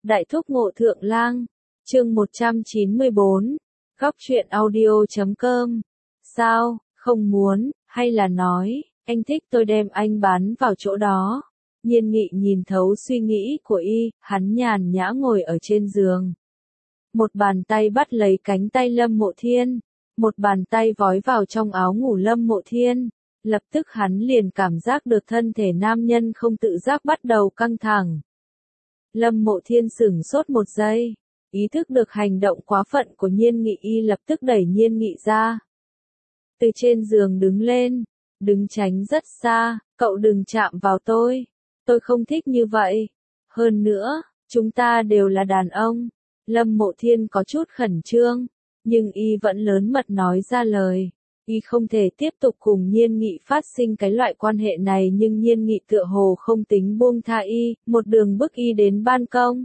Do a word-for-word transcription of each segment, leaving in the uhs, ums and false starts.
Đại thúc Ngộ Thượng Lang, chương một trăm chín mươi bốn, góc truyện audio chấm com. Sao, không muốn, hay là nói, anh thích tôi đem anh bán vào chỗ đó. Nhiên Nghị nhìn thấu suy nghĩ của y, hắn nhàn nhã ngồi ở trên giường. Một bàn tay bắt lấy cánh tay Lâm Mộ Thiên, một bàn tay vói vào trong áo ngủ Lâm Mộ Thiên. Lập tức hắn liền cảm giác được thân thể nam nhân không tự giác bắt đầu căng thẳng. Lâm Mộ Thiên sửng sốt một giây, ý thức được hành động quá phận của Nhiên Nghị, y lập tức đẩy Nhiên Nghị ra. Từ trên giường đứng lên, đứng tránh rất xa, cậu đừng chạm vào tôi, tôi không thích như vậy. Hơn nữa, chúng ta đều là đàn ông. Lâm Mộ Thiên có chút khẩn trương, nhưng y vẫn lớn mật nói ra lời. Y không thể tiếp tục cùng Nhiên Nghị phát sinh cái loại quan hệ này, nhưng Nhiên Nghị tựa hồ không tính buông tha y, một đường bức y đến ban công.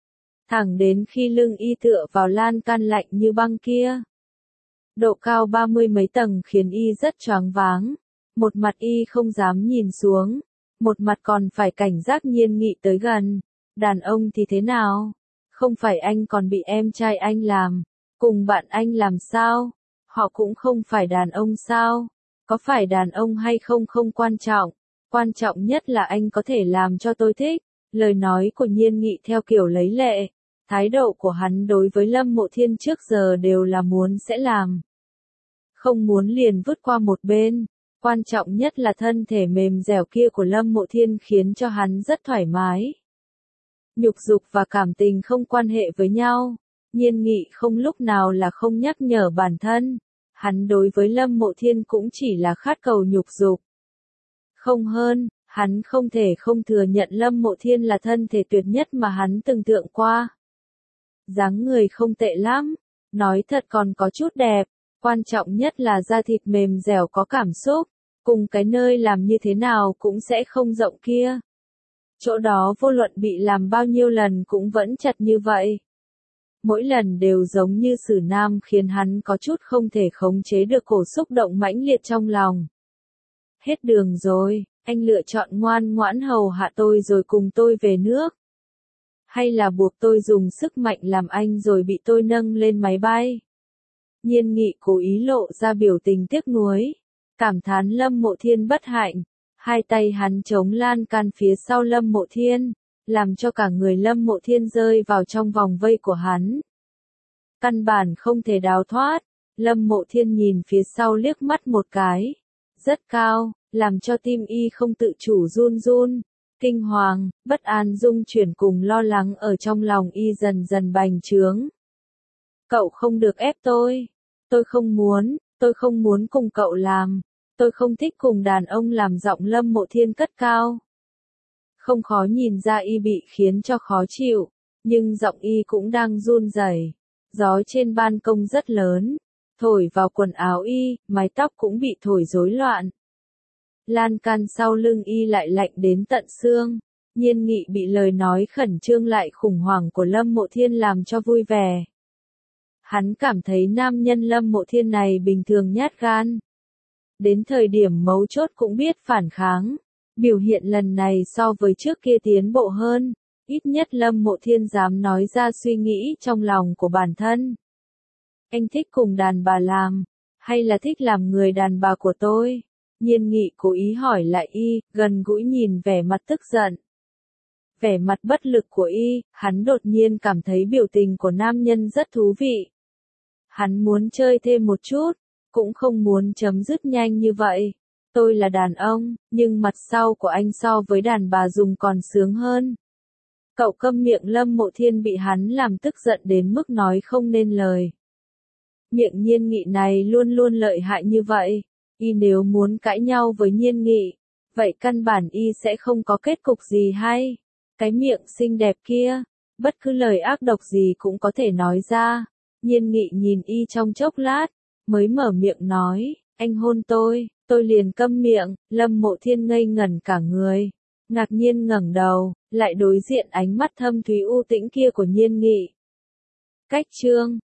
Thẳng đến khi lưng y tựa vào lan can lạnh như băng kia. Độ cao ba mươi mấy tầng khiến y rất choáng váng. Một mặt y không dám nhìn xuống, một mặt còn phải cảnh giác Nhiên Nghị tới gần. Đàn ông thì thế nào? Không phải anh còn bị em trai anh làm, cùng bạn anh làm sao? Họ cũng không phải đàn ông sao? Có phải đàn ông hay không không quan trọng, quan trọng nhất là anh có thể làm cho tôi thích. Lời nói của Nhiên Nghị theo kiểu lấy lệ, thái độ của hắn đối với Lâm Mộ Thiên trước giờ đều là muốn sẽ làm, không muốn liền vứt qua một bên. Quan trọng nhất là thân thể mềm dẻo kia của Lâm Mộ Thiên khiến cho hắn rất thoải mái. Nhục dục và cảm tình không quan hệ với nhau. Nhiên Nghị không lúc nào là không nhắc nhở bản thân. Hắn đối với Lâm Mộ Thiên cũng chỉ là khát cầu nhục dục. Không hơn, hắn không thể không thừa nhận Lâm Mộ Thiên là thân thể tuyệt nhất mà hắn từng tưởng qua. Dáng người không tệ lắm, nói thật còn có chút đẹp, quan trọng nhất là da thịt mềm dẻo có cảm xúc, cùng cái nơi làm như thế nào cũng sẽ không rộng kia. Chỗ đó vô luận bị làm bao nhiêu lần cũng vẫn chặt như vậy. Mỗi lần đều giống như xử nam khiến hắn có chút không thể khống chế được cổ xúc động mãnh liệt trong lòng. Hết đường rồi, anh lựa chọn ngoan ngoãn hầu hạ tôi rồi cùng tôi về nước. Hay là buộc tôi dùng sức mạnh làm anh rồi bị tôi nâng lên máy bay. Nhiên Nghị cố ý lộ ra biểu tình tiếc nuối, cảm thán Lâm Mộ Thiên bất hạnh. Hai tay hắn chống lan can phía sau Lâm Mộ Thiên, làm cho cả người Lâm Mộ Thiên rơi vào trong vòng vây của hắn. Căn bản không thể đào thoát. Lâm Mộ Thiên nhìn phía sau liếc mắt một cái. Rất cao, làm cho tim y không tự chủ run run. Kinh hoàng, bất an dung chuyển cùng lo lắng ở trong lòng y dần dần bành trướng. Cậu không được ép tôi. Tôi không muốn, tôi không muốn cùng cậu làm. Tôi không thích cùng đàn ông làm. Giọng Lâm Mộ Thiên cất cao. Không khó nhìn ra y bị khiến cho khó chịu, nhưng giọng y cũng đang run rẩy. Gió trên ban công rất lớn, thổi vào quần áo y, mái tóc cũng bị thổi rối loạn. Lan can sau lưng y lại lạnh đến tận xương. Nhiên Nghị bị lời nói khẩn trương lại khủng hoảng của Lâm Mộ Thiên làm cho vui vẻ. Hắn cảm thấy nam nhân Lâm Mộ Thiên này bình thường nhát gan. Đến thời điểm mấu chốt cũng biết phản kháng. Biểu hiện lần này so với trước kia tiến bộ hơn. Ít nhất Lâm Mộ Thiên dám nói ra suy nghĩ trong lòng của bản thân. Anh thích cùng đàn bà làm, hay là thích làm người đàn bà của tôi? Nhiên Nghị cố ý hỏi lại y, gần gũi nhìn vẻ mặt tức giận. Vẻ mặt bất lực của y, hắn đột nhiên cảm thấy biểu tình của nam nhân rất thú vị. Hắn muốn chơi thêm một chút, cũng không muốn chấm dứt nhanh như vậy. Tôi là đàn ông, nhưng mặt sau của anh so với đàn bà dùng còn sướng hơn. Cậu câm miệng. Lâm Mộ Thiên bị hắn làm tức giận đến mức nói không nên lời. Miệng Nhiên Nghị này luôn luôn lợi hại như vậy. Y nếu muốn cãi nhau với Nhiên Nghị, vậy căn bản y sẽ không có kết cục gì hay. Cái miệng xinh đẹp kia, bất cứ lời ác độc gì cũng có thể nói ra. Nhiên Nghị nhìn y trong chốc lát, mới mở miệng nói, anh hôn tôi. Tôi liền câm miệng. Lâm Mộ Thiên ngây ngẩn cả người, ngạc nhiên ngẩng đầu, lại đối diện ánh mắt thâm thúy u tĩnh kia của Nhiên Nghị. Cách chương